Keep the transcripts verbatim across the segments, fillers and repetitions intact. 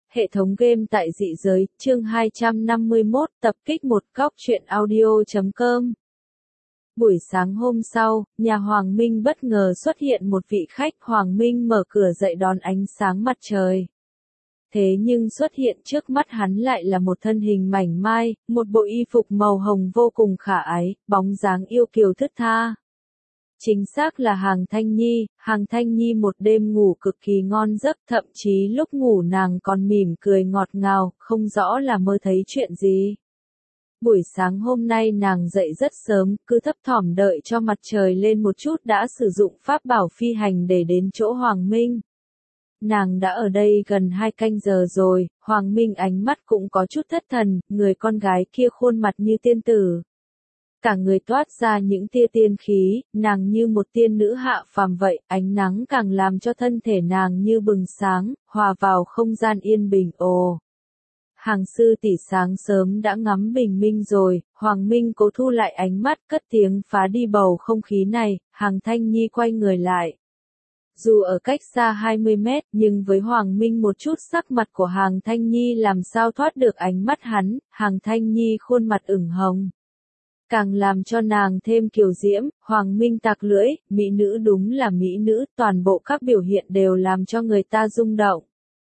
Hệ thống game tại dị giới, chương hai trăm năm mươi mốt, tập kích một góc truyện audio chấm com. Buổi sáng hôm sau, nhà Hoàng Minh bất ngờ xuất hiện một vị khách. Hoàng Minh mở cửa dậy đón ánh sáng mặt trời. Thế nhưng xuất hiện trước mắt hắn lại là một thân hình mảnh mai, một bộ y phục màu hồng vô cùng khả ái, bóng dáng yêu kiều thướt tha. Chính xác là Hàng Thanh Nhi. Hàng Thanh Nhi một đêm ngủ cực kỳ ngon giấc, thậm chí lúc ngủ nàng còn mỉm cười ngọt ngào, không rõ là mơ thấy chuyện gì. Buổi sáng hôm nay nàng dậy rất sớm, cứ thấp thỏm đợi cho mặt trời lên một chút đã sử dụng pháp bảo phi hành để đến chỗ Hoàng Minh. Nàng đã ở đây gần hai canh giờ rồi. Hoàng Minh ánh mắt cũng có chút thất thần, người con gái kia khuôn mặt như tiên tử. Cả người toát ra những tia tiên khí, nàng như một tiên nữ hạ phàm vậy, ánh nắng càng làm cho thân thể nàng như bừng sáng, hòa vào không gian yên bình. Ồ! Hàng sư tỷ sáng sớm đã ngắm bình minh rồi. Hoàng Minh cố thu lại ánh mắt, cất tiếng phá đi bầu không khí này. Hàng Thanh Nhi quay người lại. Dù ở cách xa hai mươi mét, nhưng với Hoàng Minh một chút sắc mặt của Hàng Thanh Nhi làm sao thoát được ánh mắt hắn. Hàng Thanh Nhi khuôn mặt ửng hồng, càng làm cho nàng thêm kiều diễm. Hoàng Minh tặc lưỡi, mỹ nữ đúng là mỹ nữ, toàn bộ các biểu hiện đều làm cho người ta rung động.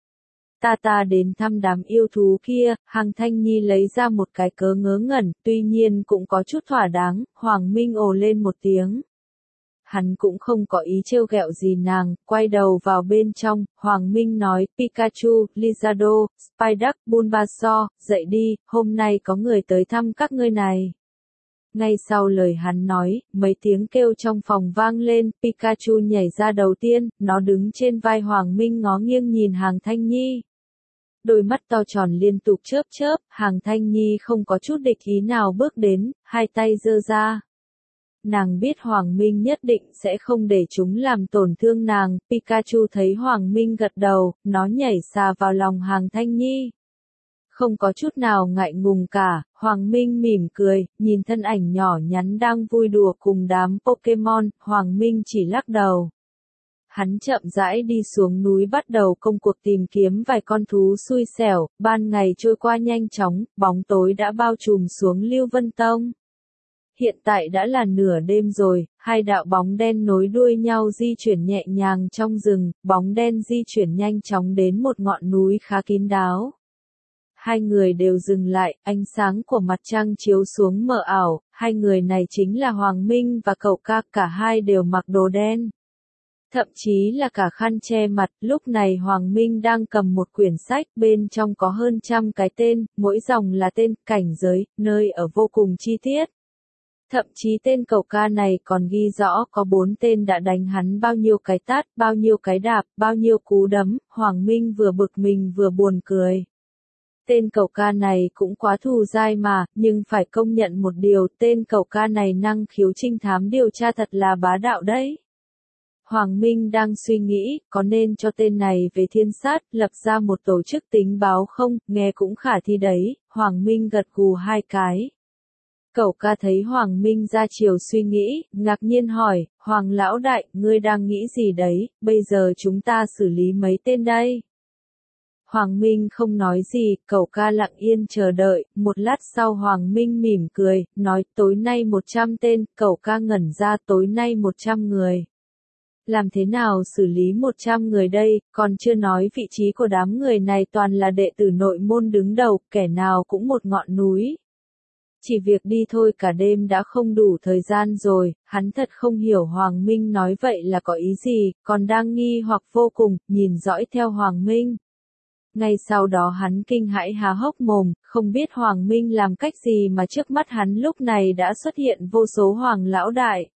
Ta ta đến thăm đám yêu thú kia. Hàng Thanh Nhi lấy ra một cái cớ ngớ ngẩn, tuy nhiên cũng có chút thỏa đáng. Hoàng Minh ồ lên một tiếng. Hắn cũng không có ý trêu ghẹo gì nàng, quay đầu vào bên trong. Hoàng Minh nói, Pikachu, Lizardo, Psyduck, Bulbasaur, dậy đi, hôm nay có người tới thăm các ngươi này. Ngay sau lời hắn nói, mấy tiếng kêu trong phòng vang lên. Pikachu nhảy ra đầu tiên, nó đứng trên vai Hoàng Minh ngó nghiêng nhìn Hàng Thanh Nhi. Đôi mắt to tròn liên tục chớp chớp. Hàng Thanh Nhi không có chút địch ý nào bước đến, hai tay giơ ra. Nàng biết Hoàng Minh nhất định sẽ không để chúng làm tổn thương nàng. Pikachu thấy Hoàng Minh gật đầu, nó nhảy xà vào lòng Hàng Thanh Nhi. Không có chút nào ngại ngùng cả. Hoàng Minh mỉm cười, nhìn thân ảnh nhỏ nhắn đang vui đùa cùng đám Pokemon. Hoàng Minh chỉ lắc đầu. Hắn chậm rãi đi xuống núi bắt đầu công cuộc tìm kiếm vài con thú xui xẻo. Ban ngày trôi qua nhanh chóng, bóng tối đã bao trùm xuống Lưu Vân Tông. Hiện tại đã là nửa đêm rồi, hai đạo bóng đen nối đuôi nhau di chuyển nhẹ nhàng trong rừng. Bóng đen di chuyển nhanh chóng đến một ngọn núi khá kín đáo. Hai người đều dừng lại, ánh sáng của mặt trăng chiếu xuống mờ ảo. Hai người này chính là Hoàng Minh và cậu ca, cả hai đều mặc đồ đen. Thậm chí là cả khăn che mặt. Lúc này Hoàng Minh đang cầm một quyển sách, bên trong có hơn trăm cái tên, mỗi dòng là tên, cảnh giới, nơi ở vô cùng chi tiết. Thậm chí tên cậu ca này còn ghi rõ có bốn tên đã đánh hắn bao nhiêu cái tát, bao nhiêu cái đạp, bao nhiêu cú đấm. Hoàng Minh vừa bực mình vừa buồn cười. Tên cậu ca này cũng quá thù dai mà, nhưng phải công nhận một điều, tên cậu ca này năng khiếu trinh thám điều tra thật là bá đạo đấy. Hoàng Minh đang suy nghĩ, có nên cho tên này về thiên sát, lập ra một tổ chức tình báo không, nghe cũng khả thi đấy. Hoàng Minh gật gù hai cái. Cậu ca thấy Hoàng Minh ra chiều suy nghĩ, ngạc nhiên hỏi, Hoàng lão đại, ngươi đang nghĩ gì đấy, bây giờ chúng ta xử lý mấy tên đây? Hoàng Minh không nói gì, cậu ca lặng yên chờ đợi. Một lát sau Hoàng Minh mỉm cười, nói tối nay một trăm tên. Cậu ca ngẩn ra, tối nay một trăm người. Làm thế nào xử lý một trăm người đây, còn chưa nói vị trí của đám người này toàn là đệ tử nội môn đứng đầu, kẻ nào cũng một ngọn núi. Chỉ việc đi thôi cả đêm đã không đủ thời gian rồi. Hắn thật không hiểu Hoàng Minh nói vậy là có ý gì, còn đang nghi hoặc vô cùng, nhìn dõi theo Hoàng Minh. Ngay sau đó hắn kinh hãi há hốc mồm, không biết Hoàng Minh làm cách gì mà trước mắt hắn lúc này đã xuất hiện vô số Hoàng lão đại.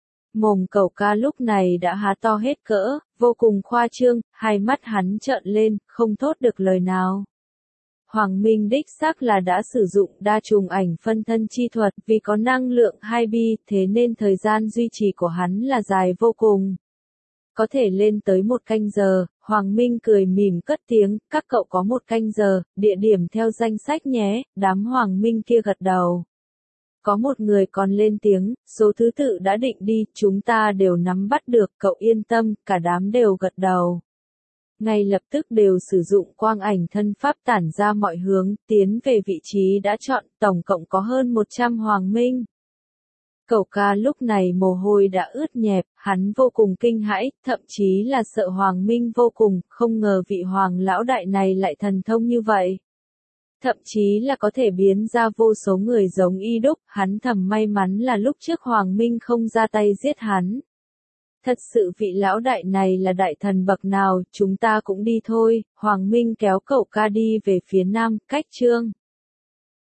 Mồm cậu ca lúc này đã há to hết cỡ, vô cùng khoa trương, hai mắt hắn trợn lên, không thốt được lời nào. Hoàng Minh đích xác là đã sử dụng đa trùng ảnh phân thân chi thuật, vì có năng lượng hai bi, thế nên thời gian duy trì của hắn là dài vô cùng. Có thể lên tới một canh giờ. Hoàng Minh cười mỉm cất tiếng, các cậu có một canh giờ, địa điểm theo danh sách nhé. Đám Hoàng Minh kia gật đầu. Có một người còn lên tiếng, số thứ tự đã định đi, chúng ta đều nắm bắt được, cậu yên tâm, cả đám đều gật đầu. ngay lập tức đều sử dụng quang ảnh thân pháp tản ra mọi hướng, tiến về vị trí đã chọn, tổng cộng có hơn một trăm hoàng minh. Cẩu ca lúc này mồ hôi đã ướt nhẹp, hắn vô cùng kinh hãi, thậm chí là sợ Hoàng Minh vô cùng, không ngờ vị Hoàng lão đại này lại thần thông như vậy. Thậm chí là có thể biến ra vô số người giống y đúc, hắn thầm may mắn là lúc trước Hoàng Minh không ra tay giết hắn. Thật sự vị lão đại này là đại thần bậc nào, chúng ta cũng đi thôi, Hoàng Minh kéo cậu ca đi về phía nam, cách Trương